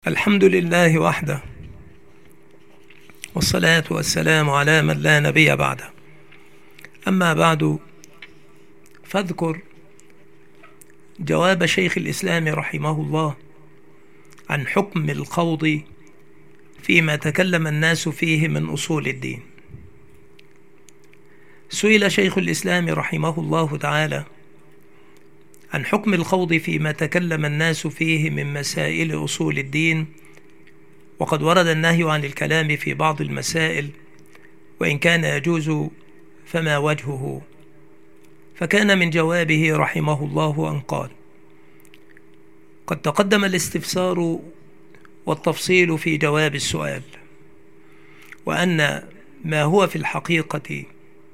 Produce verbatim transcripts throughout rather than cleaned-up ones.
الحمد لله وحده، والصلاة والسلام على من لا نبي بعده. أما بعد، فاذكر جواب شيخ الإسلام رحمه الله عن حكم الخوض فيما تكلم الناس فيه من أصول الدين. سئل شيخ الإسلام رحمه الله تعالى عن حكم الخوض فيما تكلم الناس فيه من مسائل أصول الدين، وقد ورد النهي عن الكلام في بعض المسائل، وإن كان يجوز فما وجهه. فكان من جوابه رحمه الله أن قال: قد تقدم الاستفسار والتفصيل في جواب السؤال، وأن ما هو في الحقيقة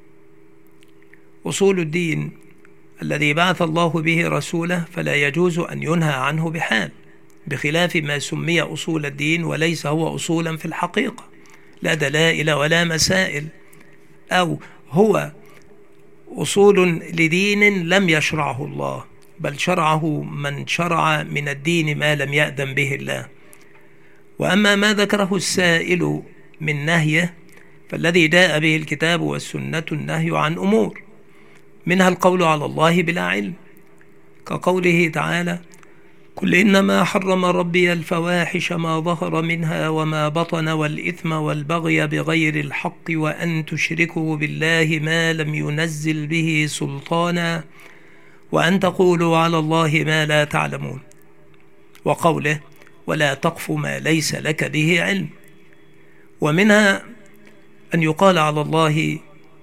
أصول الدين الذي بعث الله به رسوله فلا يجوز أن ينهى عنه بحال، بخلاف ما سمي أصول الدين وليس هو أصولا في الحقيقة، لا دلائل ولا مسائل، أو هو أصول لدين لم يشرعه الله، بل شرعه من شرع من الدين ما لم يأذن به الله. وأما ما ذكره السائل من نهيه فالذي جاء به الكتاب والسنة النهي عن أمور، منها القول على الله بلا علم، كقوله تعالى: قل إنما حرم ربي الفواحش ما ظهر منها وما بطن والإثم والبغي بغير الحق وأن تشركوا بالله ما لم ينزل به سلطانا وأن تقولوا على الله ما لا تعلمون، وقوله: ولا تقف ما ليس لك به علم. ومنها أن يقال على الله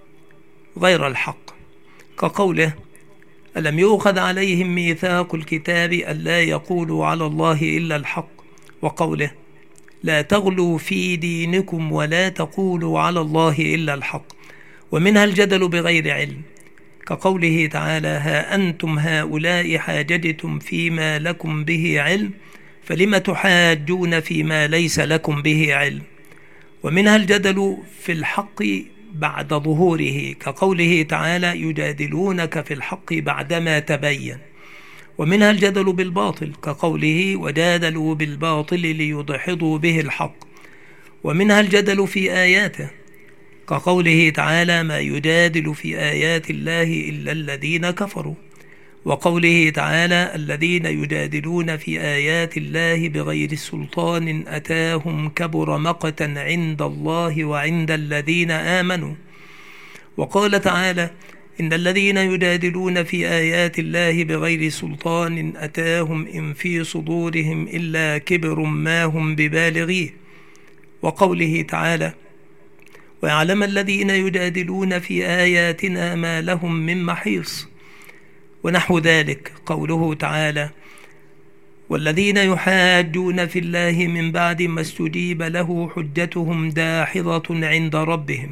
غير الحق، كقوله: ألم يؤخذ عليهم ميثاق الكتاب ألا يقولوا على الله إلا الحق، وقوله: لا تغلوا في دينكم ولا تقولوا على الله إلا الحق. ومنها الجدل بغير علم، كقوله تعالى: ها أنتم هؤلاء حاججتم فيما لكم به علم فلم تحاجون فيما ليس لكم به علم. ومنها الجدل في الحق بعد ظهوره، كقوله تعالى: يجادلونك في الحق بعدما تبين. ومنها الجدل بالباطل، كقوله: وجادلوا بالباطل ليدحضوا به الحق. ومنها الجدل في آياته، كقوله تعالى: ما يجادل في آيات الله إلا الذين كفروا. وقوله تعالى: الذين يجادلون في آيات الله بغير سلطان أتاهم كبر مقتا عند الله وعند الذين آمنوا. وقال تعالى: إن الذين يجادلون في آيات الله بغير سلطان أتاهم إن في صدورهم إلا كبر ما هم ببالغيه. وقوله تعالى: ويعلم الذين يجادلون في آياتنا ما لهم من محيص. ونحو ذلك قوله تعالى: والذين يحاجون في الله من بعد ما استجيب له حجتهم داحضة عند ربهم.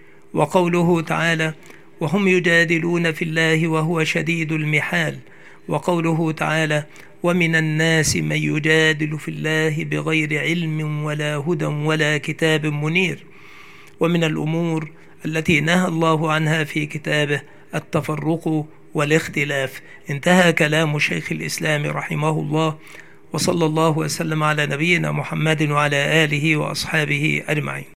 وقوله تعالى: وهم يجادلون في الله وهو شديد المحال. وقوله تعالى: ومن الناس من يجادل في الله بغير علم ولا هدى ولا كتاب منير. ومن الأمور التي نهى الله عنها في كتابه التفرق والاختلاف. انتهى كلام شيخ الإسلام رحمه الله، وصلى الله وسلم على نبينا محمد وعلى آله وأصحابه أجمعين.